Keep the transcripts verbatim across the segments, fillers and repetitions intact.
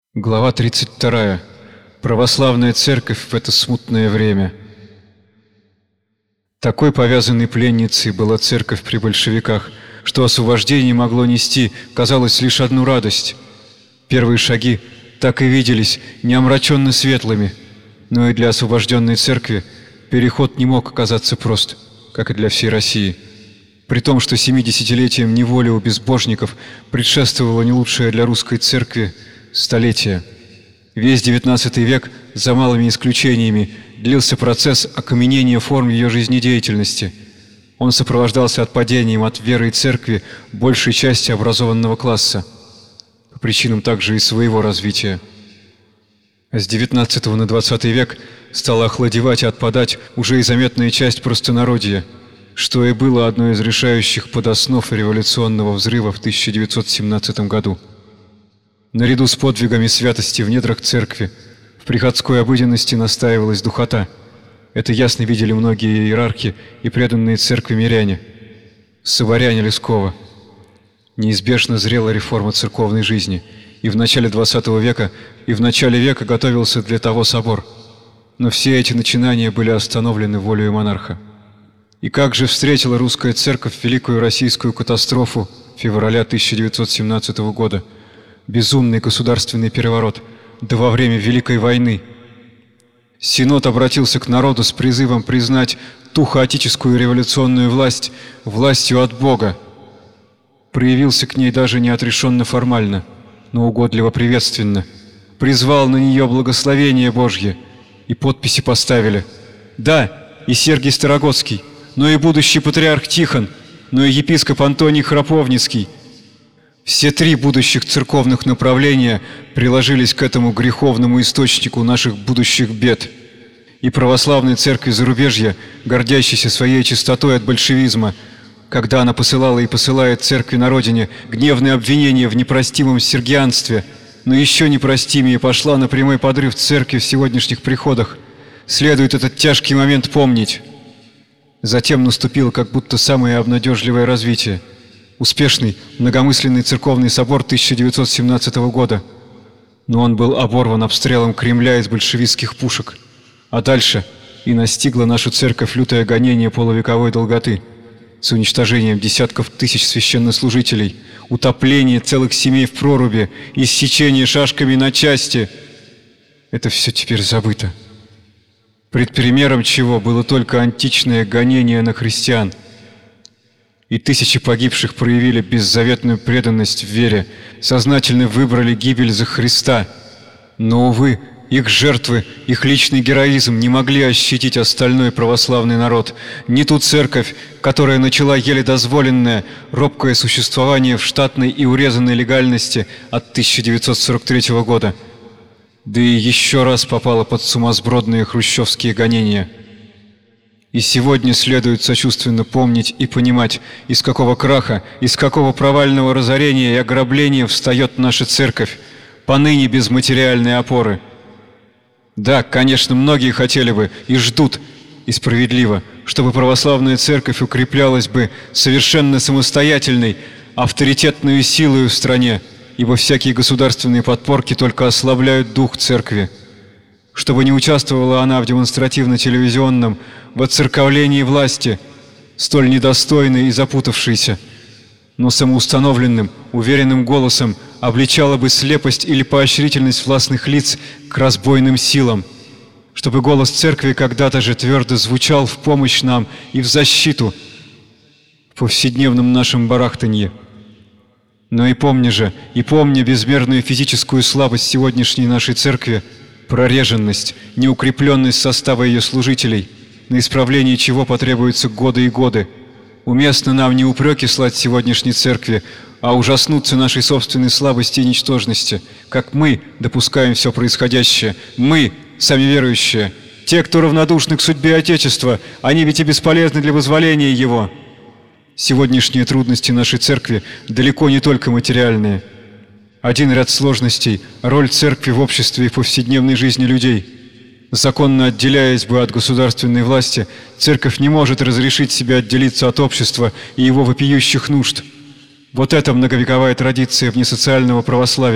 Глава тридцать вторая. Православная церковь в это смутное время. Такой повязанной пленницей была церковь при большевиках, что освобождение могло нести, казалось, лишь одну радость. Первые шаги так и виделись не омраченно светлыми, но и для освобожденной церкви переход не мог оказаться прост, как и для всей России. При том, что семидесятилетиям неволи у безбожников предшествовало не лучшее для русской церкви столетие. Весь девятнадцатый век, за малыми исключениями, длился процесс окаменения форм ее жизнедеятельности. Он сопровождался отпадением от веры и церкви большей части образованного класса, по причинам также и своего развития. С девятнадцатого на двадцатый век стала охладевать и отпадать уже и заметная часть простонародья, что и было одной из решающих подоснов революционного взрыва в тысяча девятьсот семнадцатом году. Наряду с подвигами святости в недрах церкви, в приходской обыденности настаивалась духота. Это ясно видели многие иерархи и преданные церкви миряне. Саваряне Лескова. Неизбежно зрела реформа церковной жизни, и в начале двадцатого века, и в начале века готовился для того собор. Но все эти начинания были остановлены волею монарха. И как же встретила русская церковь великую российскую катастрофу февраля тысяча девятьсот семнадцатого года? Безумный государственный переворот, да во время Великой войны. Синод обратился к народу с призывом признать ту хаотическую революционную власть властью от Бога. Проявился к ней даже не отрешенно формально, но угодливо приветственно. Призвал на нее благословение Божье, и подписи поставили. Да, и Сергий Старогодский, но и будущий патриарх Тихон, но и епископ Антоний Храповницкий. Все три будущих церковных направления приложились к этому греховному источнику наших будущих бед. И православной церкви зарубежья, гордящейся своей чистотой от большевизма, когда она посылала и посылает церкви на родине гневные обвинения в непростимом сергианстве, но еще непростимее пошла на прямой подрыв церкви в сегодняшних приходах, следует этот тяжкий момент помнить. Затем наступило как будто самое обнадежливое развитие. Успешный, многомысленный церковный собор тысяча девятьсот семнадцатого года. Но он был оборван обстрелом Кремля из большевистских пушек. А дальше и настигло нашу церковь лютое гонение полувековой долготы с уничтожением десятков тысяч священнослужителей, утопление целых семей в проруби, иссечение шашками на части. Это все теперь забыто. Предпримером чего было только античное гонение на христиан. И тысячи погибших проявили беззаветную преданность в вере, сознательно выбрали гибель за Христа. Но, увы, их жертвы, их личный героизм не могли ощутить остальной православный народ, не ту церковь, которая начала еле дозволенное, робкое существование в штатной и урезанной легальности от тысяча девятьсот сорок третьего года. Да и еще раз попала под сумасбродные хрущевские гонения. И сегодня следует сочувственно помнить и понимать, из какого краха, из какого провального разорения и ограбления встает наша церковь, поныне без материальной опоры. Да, конечно, многие хотели бы и ждут, и справедливо, чтобы православная церковь укреплялась бы совершенно самостоятельной, авторитетной силой в стране, ибо всякие государственные подпорки только ослабляют дух церкви. Чтобы не участвовала она в демонстративно-телевизионном воцерковлении власти, столь недостойной и запутавшейся, но самоустановленным, уверенным голосом обличала бы слепость или поощрительность властных лиц к разбойным силам, чтобы голос церкви когда-то же твердо звучал в помощь нам и в защиту в повседневном нашем барахтанье. Но и помни же, и помни безмерную физическую слабость сегодняшней нашей церкви, прореженность, неукрепленность состава ее служителей, на исправление чего потребуются годы и годы. Уместно нам не упреки слать сегодняшней церкви, а ужаснуться нашей собственной слабости и ничтожности, как мы допускаем все происходящее, мы, сами верующие, те, кто равнодушны к судьбе Отечества, они ведь и бесполезны для вызволения его. Сегодняшние трудности нашей церкви далеко не только материальные. Один ряд сложностей – роль церкви в обществе и повседневной жизни людей. Законно отделяясь бы от государственной власти, церковь не может разрешить себе отделиться от общества и его вопиющих нужд. Вот эта многовековая традиция внесоциального православия,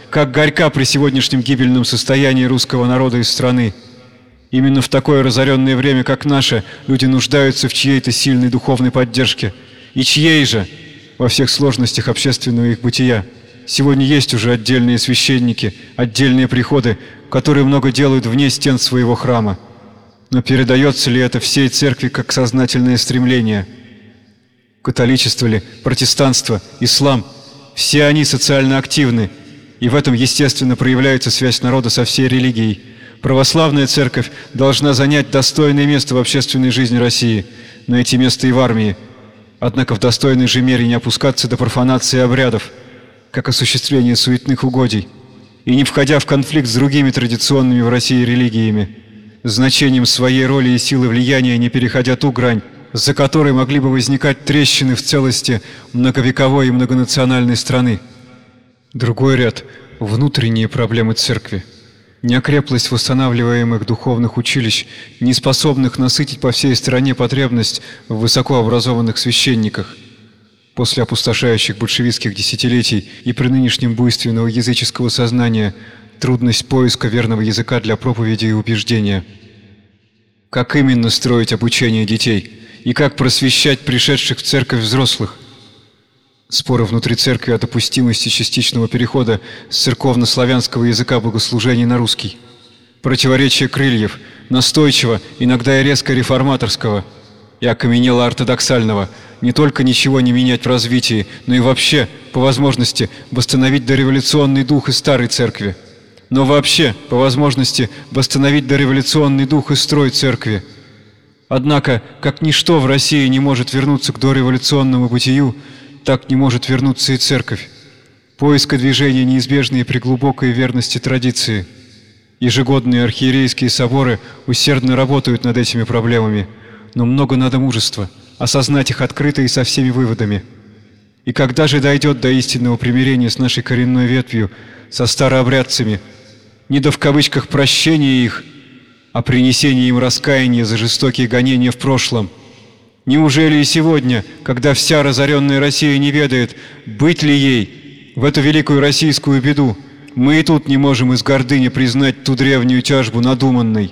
как горька при сегодняшнем гибельном состоянии русского народа и страны. Именно в такое разоренное время, как наше, люди нуждаются в чьей-то сильной духовной поддержке. И чьей же, во всех сложностях общественного их бытия. Сегодня есть уже отдельные священники, отдельные приходы, которые много делают вне стен своего храма. Но передается ли это всей церкви как сознательное стремление? Католичество ли, протестанство, ислам – все они социально активны, и в этом, естественно, проявляется связь народа со всей религией. Православная церковь должна занять достойное место в общественной жизни России, найти место и в армии, однако в достойной же мере не опускаться до профанации обрядов, как осуществление суетных угодий, и не входя в конфликт с другими традиционными в России религиями, значением своей роли и силы влияния не переходя ту грань, за которой могли бы возникать трещины в целости многовековой и многонациональной страны. Другой ряд – внутренние проблемы церкви. Неокреплость восстанавливаемых духовных училищ, не способных насытить по всей стране потребность в высокообразованных священниках. После опустошающих большевистских десятилетий и при нынешнем буйстве новоязыческого сознания трудность поиска верного языка для проповеди и убеждения. Как именно строить обучение детей и как просвещать пришедших в церковь взрослых? Споры внутри церкви о допустимости частичного перехода с церковно-славянского языка богослужений на русский. Противоречие крыльев, настойчиво, иногда и резко реформаторского и окаменело-ортодоксального, не только ничего не менять в развитии, но и вообще, по возможности, восстановить дореволюционный дух и старой церкви. Но вообще, по возможности, восстановить дореволюционный дух и строй церкви. Однако, как ничто в России не может вернуться к дореволюционному бытию, так не может вернуться и церковь. Поиска движения неизбежны и при глубокой верности традиции. Ежегодные архиерейские соборы усердно работают над этими проблемами, но много надо мужества, осознать их открыто и со всеми выводами. И когда же дойдет до истинного примирения с нашей коренной ветвью, со старообрядцами, не до в кавычках прощения их, а принесения им раскаяния за жестокие гонения в прошлом? Неужели и сегодня, когда вся разоренная Россия не ведает, быть ли ей в эту великую российскую беду, мы и тут не можем из гордыни признать ту древнюю тяжбу надуманной?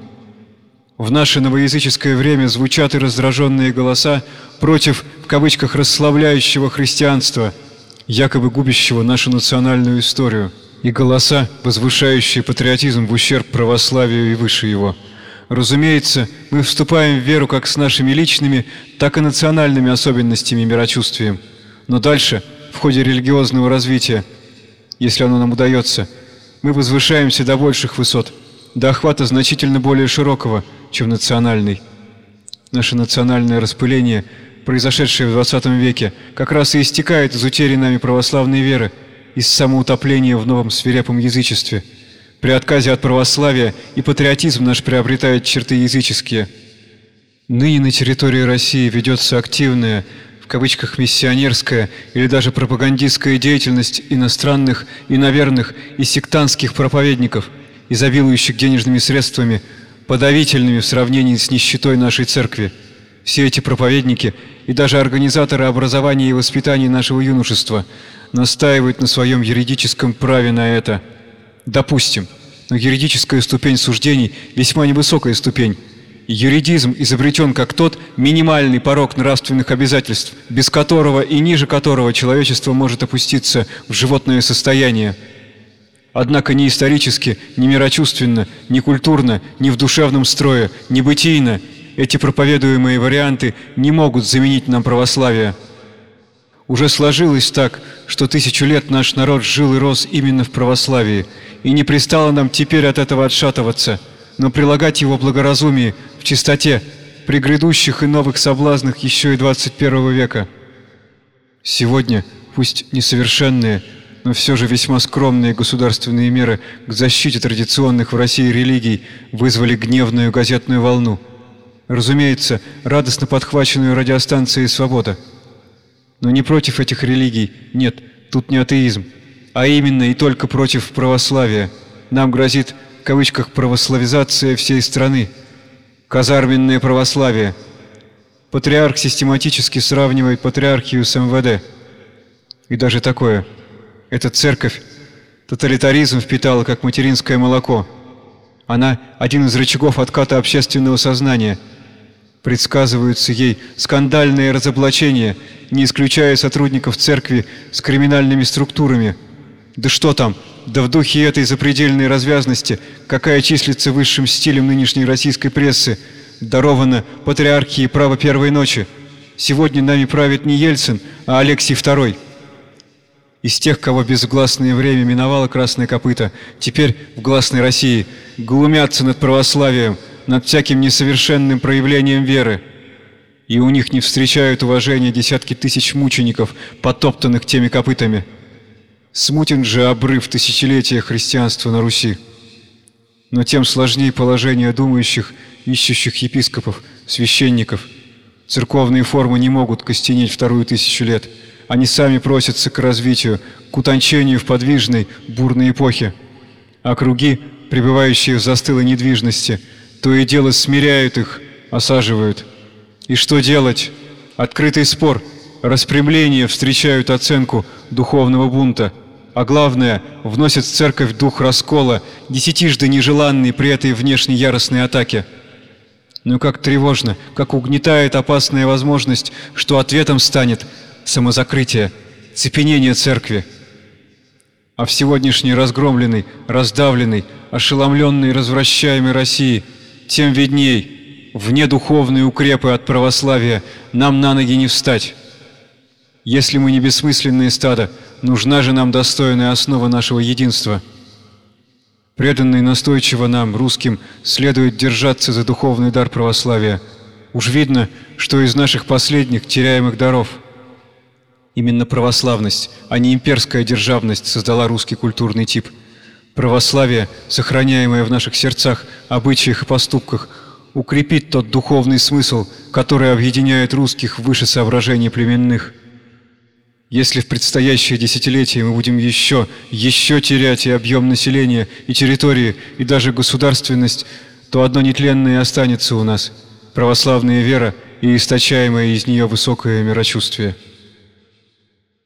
В наше новоязыческое время звучат и раздраженные голоса против, в кавычках, расслабляющего христианства, якобы губящего нашу национальную историю, и голоса, возвышающие патриотизм в ущерб православию и выше его. Разумеется, мы вступаем в веру как с нашими личными, так и национальными особенностями и мирочувствием. Но дальше, в ходе религиозного развития, если оно нам удается, мы возвышаемся до больших высот, до охвата значительно более широкого, чем национальный. Наше национальное распыление, произошедшее в двадцатом веке, как раз и истекает из утери нами православной веры, из самоутопления в новом свирепом язычестве. При отказе от православия и патриотизм наш приобретает черты языческие. Ныне на территории России ведется активная, в кавычках, миссионерская или даже пропагандистская деятельность иностранных, иноверных и сектантских проповедников, изобилующих денежными средствами, подавительными в сравнении с нищетой нашей церкви. Все эти проповедники и даже организаторы образования и воспитания нашего юношества настаивают на своем юридическом праве на это. Допустим, но юридическая ступень суждений весьма невысокая ступень. Юридизм изобретен как тот минимальный порог нравственных обязательств, без которого и ниже которого человечество может опуститься в животное состояние. Однако ни исторически, ни мирочувственно, ни культурно, ни в душевном строе, ни бытийно эти проповедуемые варианты не могут заменить нам православие. Уже сложилось так, что тысячу лет наш народ жил и рос именно в православии, и не пристало нам теперь от этого отшатываться, но прилагать его благоразумие в чистоте при грядущих и новых соблазнах еще и двадцать первого века. Сегодня, пусть несовершенные, но все же весьма скромные государственные меры к защите традиционных в России религий вызвали гневную газетную волну. Разумеется, радостно подхваченную радиостанцией «Свобода». Но не против этих религий, нет, тут не атеизм, а именно и только против православия. Нам грозит, в кавычках, православизация всей страны, казарменное православие. Патриарх систематически сравнивает патриархию с эм вэ дэ. И даже такое. Эта церковь, Тоталитаризм впитала как материнское молоко. Она – один из рычагов отката общественного сознания. Предсказываются ей скандальные разоблачения, не исключая сотрудников церкви с криминальными структурами. Да что там, да в духе этой запредельной развязности, какая числится высшим стилем нынешней российской прессы, даровано патриархии право первой ночи. Сегодня нами правит не Ельцин, а Алексий второй. Из тех, кого безгласное время миновало красное копыто, теперь в гласной России глумятся над православием, над всяким несовершенным проявлением веры. И у них не встречают уважения десятки тысяч мучеников, потоптанных теми копытами. Смутен же обрыв тысячелетия христианства на Руси. Но тем сложнее положение думающих, ищущих епископов, священников. Церковные формы не могут костенеть вторую тысячу лет. Они сами просятся к развитию, к утончению в подвижной, бурной эпохе. А круги, пребывающие в застылой недвижности, то и дело смиряют их, осаживают. И что делать? Открытый спор, распрямление встречают оценку духовного бунта, а главное, вносят в церковь дух раскола, десятижды нежеланный при этой внешней яростной атаке. Но как тревожно, как угнетает опасная возможность, что ответом станет самозакрытие, цепенение церкви. А в сегодняшней разгромленной, раздавленной, ошеломленной, развращаемой России тем видней, вне духовные укрепы от православия нам на ноги не встать. Если мы не бессмысленные стадо, нужна же нам достойная основа нашего единства. Преданно и настойчиво нам, русским, следует держаться за духовный дар православия. Уж видно, что из наших последних теряемых даров именно православность, а не имперская державность создала русский культурный тип. Православие, сохраняемое в наших сердцах, обычаях и поступках, укрепит тот духовный смысл, который объединяет русских выше соображений племенных. Если в предстоящие десятилетия мы будем еще, еще терять и объем населения, и территории, и даже государственность, то одно нетленное останется у нас – православная вера и источаемое из нее высокое мирочувствие.